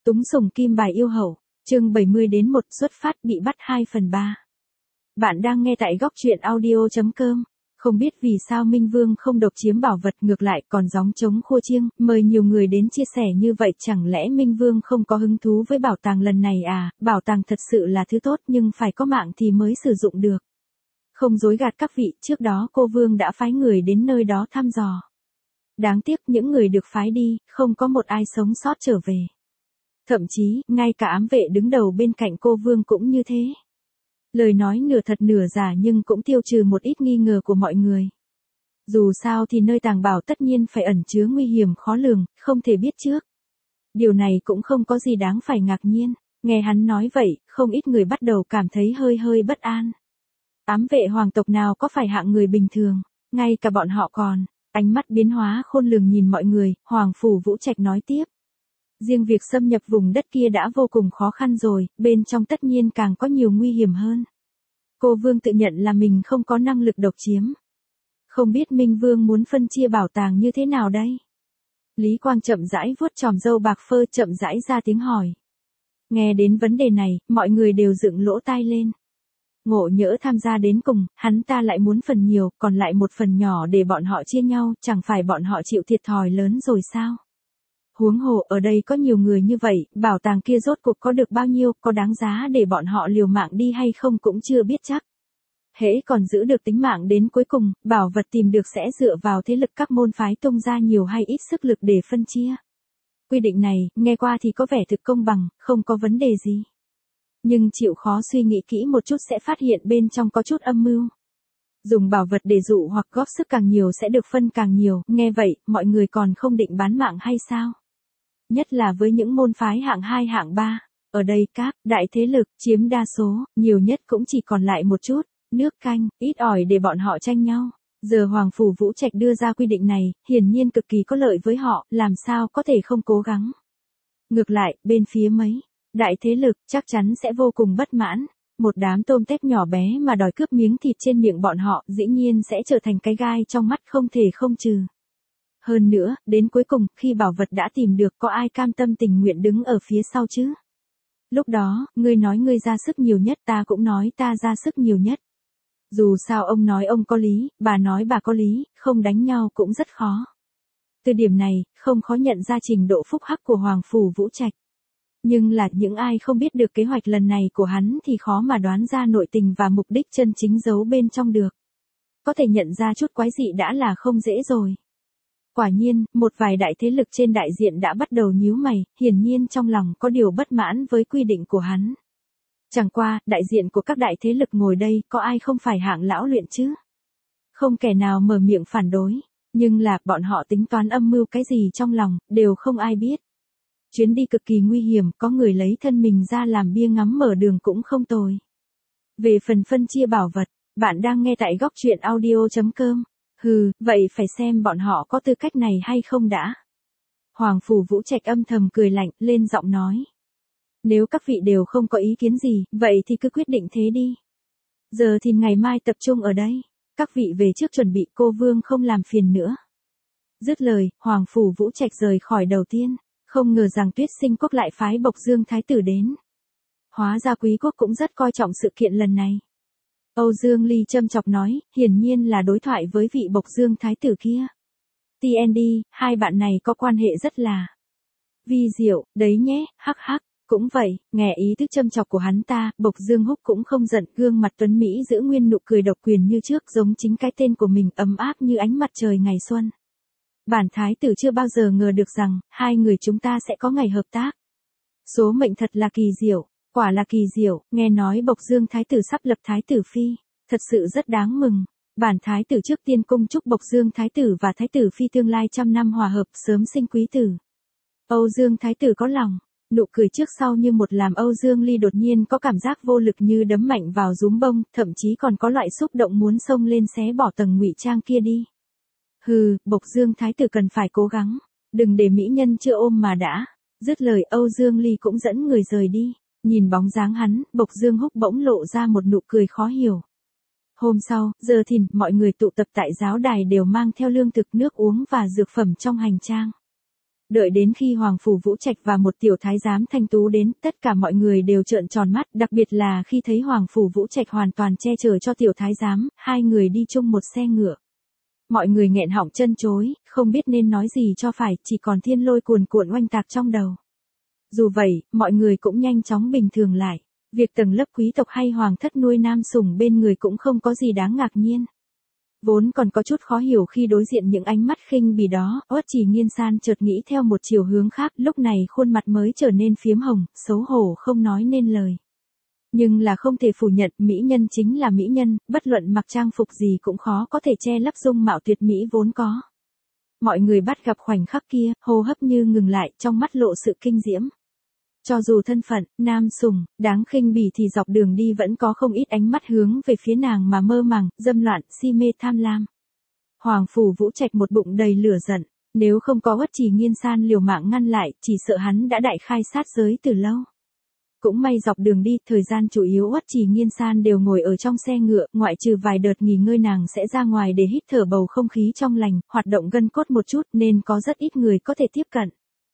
Túng sủng kim bài yêu hậu, chương 70 đến 1 xuất phát bị bắt 2/3. Bạn đang nghe tại góc truyện audio.com. Không biết vì sao Minh Vương không độc chiếm bảo vật ngược lại còn gióng trống khua chiêng, mời nhiều người đến chia sẻ như vậy, chẳng lẽ Minh Vương không có hứng thú với bảo tàng lần này à? Bảo tàng thật sự là thứ tốt nhưng phải có mạng thì mới sử dụng được. Không dối gạt các vị, trước đó cô Vương đã phái người đến nơi đó thăm dò. Đáng tiếc những người được phái đi, không có một ai sống sót trở về. Thậm chí, ngay cả ám vệ đứng đầu bên cạnh cô Vương cũng như thế. Lời nói nửa thật nửa giả nhưng cũng tiêu trừ một ít nghi ngờ của mọi người. Dù sao thì nơi tàng bảo tất nhiên phải ẩn chứa nguy hiểm khó lường, không thể biết trước. Điều này cũng không có gì đáng phải ngạc nhiên. Nghe hắn nói vậy, không ít người bắt đầu cảm thấy hơi bất an. Ám vệ hoàng tộc nào có phải hạng người bình thường, ngay cả bọn họ còn. Ánh mắt biến hóa khôn lường nhìn mọi người, Hoàng Phủ Vũ Trạch nói tiếp. Riêng việc xâm nhập vùng đất kia đã vô cùng khó khăn rồi, bên trong tất nhiên càng có nhiều nguy hiểm hơn. Cô Vương tự nhận là mình không có năng lực độc chiếm. Không biết Minh Vương muốn phân chia bảo tàng như thế nào đây? Lý Quang chậm rãi vuốt chòm râu bạc phơ, chậm rãi ra tiếng hỏi. Nghe đến vấn đề này, mọi người đều dựng lỗ tai lên. Ngộ nhỡ tham gia đến cùng, hắn ta lại muốn phần nhiều, còn lại một phần nhỏ để bọn họ chia nhau, chẳng phải bọn họ chịu thiệt thòi lớn rồi sao? Huống hồ ở đây có nhiều người như vậy, bảo tàng kia rốt cuộc có được bao nhiêu, có đáng giá để bọn họ liều mạng đi hay không cũng chưa biết chắc. Hễ còn giữ được tính mạng đến cuối cùng, bảo vật tìm được sẽ dựa vào thế lực các môn phái tung ra nhiều hay ít sức lực để phân chia. Quy định này, nghe qua thì có vẻ thực công bằng, không có vấn đề gì. Nhưng chịu khó suy nghĩ kỹ một chút sẽ phát hiện bên trong có chút âm mưu. Dùng bảo vật để dụ hoặc góp sức càng nhiều sẽ được phân càng nhiều, nghe vậy, mọi người còn không định bán mạng hay sao? Nhất là với những môn phái hạng 2 hạng 3, ở đây các đại thế lực chiếm đa số, nhiều nhất cũng chỉ còn lại một chút, nước canh, ít ỏi để bọn họ tranh nhau. Giờ Hoàng Phủ Vũ Trạch đưa ra quy định này, hiển nhiên cực kỳ có lợi với họ, làm sao có thể không cố gắng. Ngược lại, bên phía mấy đại thế lực chắc chắn sẽ vô cùng bất mãn. Một đám tôm tép nhỏ bé mà đòi cướp miếng thịt trên miệng bọn họ dĩ nhiên sẽ trở thành cái gai trong mắt không thể không trừ. Hơn nữa, đến cuối cùng, khi bảo vật đã tìm được có ai cam tâm tình nguyện đứng ở phía sau chứ? Lúc đó, ngươi nói ngươi ra sức nhiều nhất, ta cũng nói ta ra sức nhiều nhất. Dù sao ông nói ông có lý, bà nói bà có lý, không đánh nhau cũng rất khó. Từ điểm này, không khó nhận ra trình độ phúc hắc của Hoàng Phủ Vũ Trạch. Nhưng là những ai không biết được kế hoạch lần này của hắn thì khó mà đoán ra nội tình và mục đích chân chính giấu bên trong được. Có thể nhận ra chút quái dị đã là không dễ rồi. Quả nhiên, một vài đại thế lực trên đại diện đã bắt đầu nhíu mày, hiển nhiên trong lòng có điều bất mãn với quy định của hắn. Chẳng qua, đại diện của các đại thế lực ngồi đây có ai không phải hạng lão luyện chứ? Không kẻ nào mở miệng phản đối, nhưng là bọn họ tính toán âm mưu cái gì trong lòng, đều không ai biết. Chuyến đi cực kỳ nguy hiểm, có người lấy thân mình ra làm bia ngắm mở đường cũng không tồi. Về phần phân chia bảo vật, bạn đang nghe tại góc truyện audio.com. Hừ, vậy phải xem bọn họ có tư cách này hay không đã. Hoàng Phủ Vũ Trạch âm thầm cười lạnh, lên giọng nói. Nếu các vị đều không có ý kiến gì, vậy thì cứ quyết định thế đi. Giờ thì ngày mai tập trung ở đây. Các vị về trước chuẩn bị, cô Vương không làm phiền nữa. Dứt lời, Hoàng Phủ Vũ Trạch rời khỏi đầu tiên. Không ngờ rằng Tuyết Sinh Quốc lại phái Bộc Dương Thái Tử đến. Hóa ra Quý Quốc cũng rất coi trọng sự kiện lần này. Âu Dương Ly châm chọc nói, hiển nhiên là đối thoại với vị Bộc Dương Thái Tử kia. TND, hai bạn này có quan hệ rất là vi diệu, đấy nhé, hắc hắc. Cũng vậy, nghe ý thức châm chọc của hắn ta, Bộc Dương Húc cũng không giận, gương mặt tuấn Mỹ giữ nguyên nụ cười độc quyền như trước, giống chính cái tên của mình, ấm áp như ánh mặt trời ngày xuân. Bản thái tử chưa bao giờ ngờ được rằng, hai người chúng ta sẽ có ngày hợp tác. Số mệnh thật là kỳ diệu, quả là kỳ diệu, nghe nói Bộc Dương Thái Tử sắp lập Thái Tử Phi, thật sự rất đáng mừng. Bản thái tử trước tiên cung chúc Bộc Dương Thái Tử và Thái Tử Phi tương lai trăm năm hòa hợp, sớm sinh quý tử. Âu Dương Thái Tử có lòng, nụ cười trước sau như một làm Âu Dương Ly đột nhiên có cảm giác vô lực như đấm mạnh vào dúm bông, thậm chí còn có loại xúc động muốn xông lên xé bỏ tầng ngụy trang kia đi. Hừ, Bộc Dương Thái Tử cần phải cố gắng, đừng để mỹ nhân chưa ôm mà đã. Dứt lời Âu Dương Ly cũng dẫn người rời đi, nhìn bóng dáng hắn, Bộc Dương Húc bỗng lộ ra một nụ cười khó hiểu. Hôm sau, giờ thìn, mọi người tụ tập tại giáo đài đều mang theo lương thực, nước uống và dược phẩm trong hành trang. Đợi đến khi Hoàng Phủ Vũ Trạch và một tiểu thái giám thanh tú đến, tất cả mọi người đều trợn tròn mắt, đặc biệt là khi thấy Hoàng Phủ Vũ Trạch hoàn toàn che chở cho tiểu thái giám, hai người đi chung một xe ngựa. Mọi người nghẹn họng chân chối, không biết nên nói gì cho phải, chỉ còn thiên lôi cuồn cuộn oanh tạc trong đầu. Dù vậy, mọi người cũng nhanh chóng bình thường lại. Việc tầng lớp quý tộc hay hoàng thất nuôi nam sủng bên người cũng không có gì đáng ngạc nhiên. Vốn còn có chút khó hiểu khi đối diện những ánh mắt khinh bỉ đó, Uất Trì Nghiên San chợt nghĩ theo một chiều hướng khác, lúc này khuôn mặt mới trở nên phiếm hồng, xấu hổ không nói nên lời. Nhưng là không thể phủ nhận, mỹ nhân chính là mỹ nhân, bất luận mặc trang phục gì cũng khó có thể che lấp dung mạo tuyệt mỹ vốn có. Mọi người bắt gặp khoảnh khắc kia, hô hấp như ngừng lại, trong mắt lộ sự kinh diễm. Cho dù thân phận, nam sủng, đáng khinh bỉ thì dọc đường đi vẫn có không ít ánh mắt hướng về phía nàng mà mơ màng, dâm loạn, si mê tham lam. Hoàng Phủ Vũ Trạch một bụng đầy lửa giận, nếu không có Uất Trì Nghiên San liều mạng ngăn lại, chỉ sợ hắn đã đại khai sát giới từ lâu. Cũng may dọc đường đi, thời gian chủ yếu Uất Trì Nghiên San đều ngồi ở trong xe ngựa, ngoại trừ vài đợt nghỉ ngơi nàng sẽ ra ngoài để hít thở bầu không khí trong lành, hoạt động gân cốt một chút nên có rất ít người có thể tiếp cận.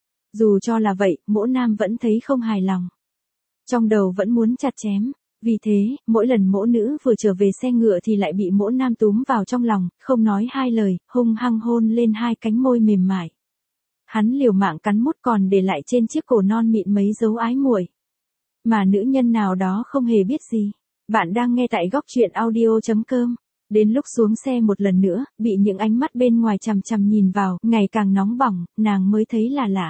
Dù cho là vậy, Mỗ Nam vẫn thấy không hài lòng. Trong đầu vẫn muốn chặt chém, vì thế, mỗi lần Mỗ Nữ vừa trở về xe ngựa thì lại bị Mỗ Nam túm vào trong lòng, không nói hai lời, hung hăng hôn lên hai cánh môi mềm mại. Hắn liều mạng cắn mút còn để lại trên chiếc cổ non mịn mấy dấu ái muội. Mà nữ nhân nào đó không hề biết gì. Bạn đang nghe tại góc truyện audio.com. Đến lúc xuống xe một lần nữa, bị những ánh mắt bên ngoài chằm chằm nhìn vào, ngày càng nóng bỏng, nàng mới thấy là lạ.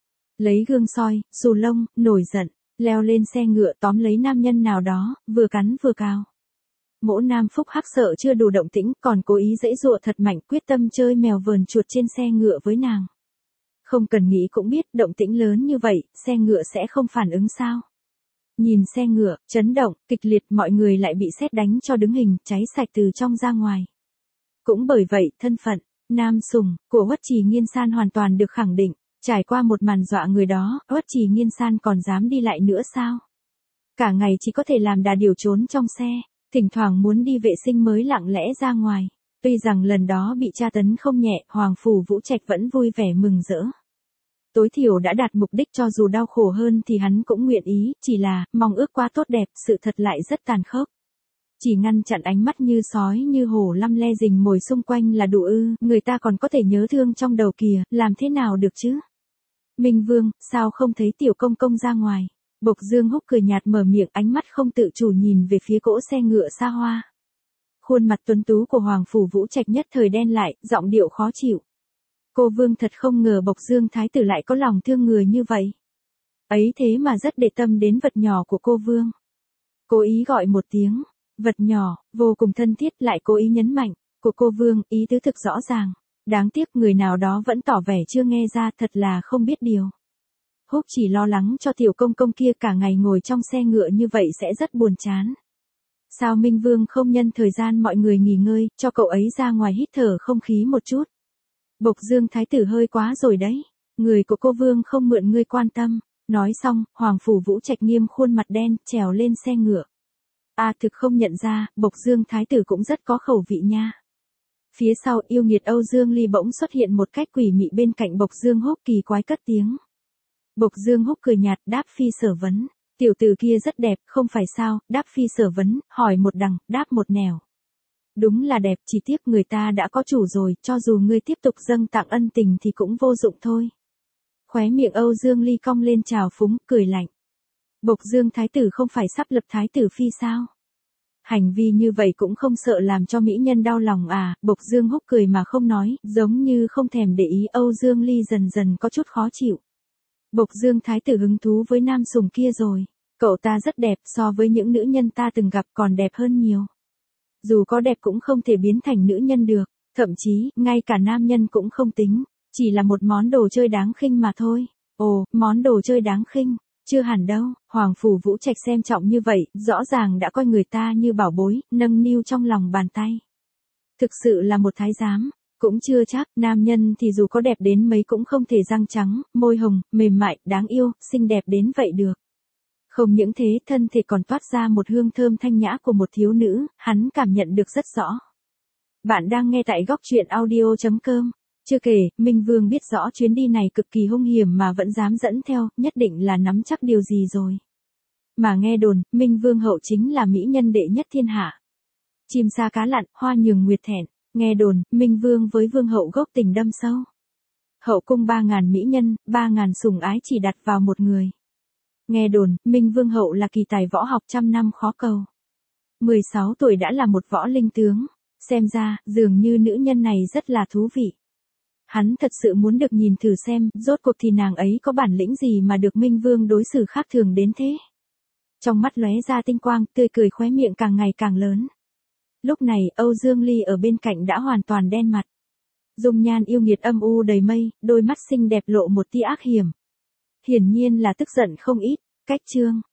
Lấy gương soi, xù lông, nổi giận, leo lên xe ngựa tóm lấy nam nhân nào đó, vừa cắn vừa cào. Mỗ Nam phúc hắc sợ chưa đủ động tĩnh, còn cố ý giãy giụa thật mạnh, quyết tâm chơi mèo vờn chuột trên xe ngựa với nàng. Không cần nghĩ cũng biết, động tĩnh lớn như vậy, xe ngựa sẽ không phản ứng sao. Nhìn xe ngựa, chấn động, kịch liệt, mọi người lại bị sét đánh cho đứng hình, cháy sạch từ trong ra ngoài. Cũng bởi vậy, thân phận, nam sủng, của Uất Trì Nghiên San hoàn toàn được khẳng định. Trải qua một màn dọa người đó, Uất Trì Nghiên San còn dám đi lại nữa sao? Cả ngày chỉ có thể làm đà điểu trốn trong xe, thỉnh thoảng muốn đi vệ sinh mới lặng lẽ ra ngoài. Tuy rằng lần đó bị tra tấn không nhẹ, Hoàng Phủ Vũ Trạch vẫn vui vẻ mừng rỡ. Tối thiểu đã đạt mục đích, cho dù đau khổ hơn thì hắn cũng nguyện ý, chỉ là, mong ước quá tốt đẹp, sự thật lại rất tàn khốc. Chỉ ngăn chặn ánh mắt như sói như hổ lăm le rình mồi xung quanh là đủ ư, người ta còn có thể nhớ thương trong đầu kìa, làm thế nào được chứ? Minh Vương, sao không thấy tiểu công công ra ngoài? Bộc Dương Húc cười nhạt mở miệng, ánh mắt không tự chủ nhìn về phía cỗ xe ngựa xa hoa. Khuôn mặt tuấn tú của Hoàng Phủ Vũ Trạch nhất thời đen lại, giọng điệu khó chịu. Cô Vương thật không ngờ Bộc Dương Thái tử lại có lòng thương người như vậy. Ấy thế mà rất để tâm đến vật nhỏ của cô Vương. Cố ý gọi một tiếng, vật nhỏ, vô cùng thân thiết, lại cố ý nhấn mạnh, của cô Vương, ý tứ thực rõ ràng. Đáng tiếc người nào đó vẫn tỏ vẻ chưa nghe ra, thật là không biết điều. Húc chỉ lo lắng cho tiểu công công kia cả ngày ngồi trong xe ngựa như vậy sẽ rất buồn chán. Sao Minh Vương không nhân thời gian mọi người nghỉ ngơi, cho cậu ấy ra ngoài hít thở không khí một chút. Bộc Dương Thái tử hơi quá rồi đấy. Người của cô Vương không mượn ngươi quan tâm. Nói xong, Hoàng Phủ Vũ Trạch nghiêm khuôn mặt đen, trèo lên xe ngựa. Thực không nhận ra, Bộc Dương Thái tử cũng rất có khẩu vị nha. Phía sau, yêu nghiệt Âu Dương Ly bỗng xuất hiện một cách quỷ mị bên cạnh Bộc Dương Húc, kỳ quái cất tiếng. Bộc Dương Húc cười nhạt, đáp phi sở vấn. Tiểu tử kia rất đẹp, không phải sao? Đáp phi sở vấn, hỏi một đằng, đáp một nẻo. Đúng là đẹp, chỉ tiếc người ta đã có chủ rồi, cho dù ngươi tiếp tục dâng tặng ân tình thì cũng vô dụng thôi. Khóe miệng Âu Dương Ly cong lên trào phúng, cười lạnh. Bộc Dương Thái tử không phải sắp lập Thái tử phi sao? Hành vi như vậy cũng không sợ làm cho mỹ nhân đau lòng à? Bộc Dương Húc cười mà không nói, giống như không thèm để ý. Âu Dương Ly dần dần có chút khó chịu. Bộc Dương Thái tử hứng thú với nam sủng kia rồi. Cậu ta rất đẹp, so với những nữ nhân ta từng gặp còn đẹp hơn nhiều. Dù có đẹp cũng không thể biến thành nữ nhân được, thậm chí, ngay cả nam nhân cũng không tính, chỉ là một món đồ chơi đáng khinh mà thôi. Ồ, món đồ chơi đáng khinh, chưa hẳn đâu. Hoàng Phủ Vũ Trạch xem trọng như vậy, rõ ràng đã coi người ta như bảo bối, nâng niu trong lòng bàn tay. Thực sự là một thái giám, cũng chưa chắc, nam nhân thì dù có đẹp đến mấy cũng không thể răng trắng, môi hồng, mềm mại, đáng yêu, xinh đẹp đến vậy được. Không những thế, thân thể còn toát ra một hương thơm thanh nhã của một thiếu nữ, hắn cảm nhận được rất rõ. Bạn đang nghe tại góc truyện audio.com. Chưa kể, Minh Vương biết rõ chuyến đi này cực kỳ hung hiểm mà vẫn dám dẫn theo, nhất định là nắm chắc điều gì rồi. Mà nghe đồn, Minh Vương hậu chính là mỹ nhân đệ nhất thiên hạ. Chim sa cá lặn, hoa nhường nguyệt thẹn, nghe đồn, Minh Vương với Vương hậu gốc tình đâm sâu. Hậu cung 3.000 mỹ nhân, 3.000 sủng ái chỉ đặt vào một người. Nghe đồn, Minh Vương hậu là kỳ tài võ học trăm năm khó cầu. 16 tuổi đã là một võ linh tướng, xem ra, dường như nữ nhân này rất là thú vị. Hắn thật sự muốn được nhìn thử xem, rốt cuộc thì nàng ấy có bản lĩnh gì mà được Minh Vương đối xử khác thường đến thế. Trong mắt lóe ra tinh quang, tươi cười khóe miệng càng ngày càng lớn. Lúc này, Âu Dương Ly ở bên cạnh đã hoàn toàn đen mặt. Dung nhan yêu nghiệt âm u đầy mây, đôi mắt xinh đẹp lộ một tia ác hiểm. Hiển nhiên là tức giận không ít, cách chương.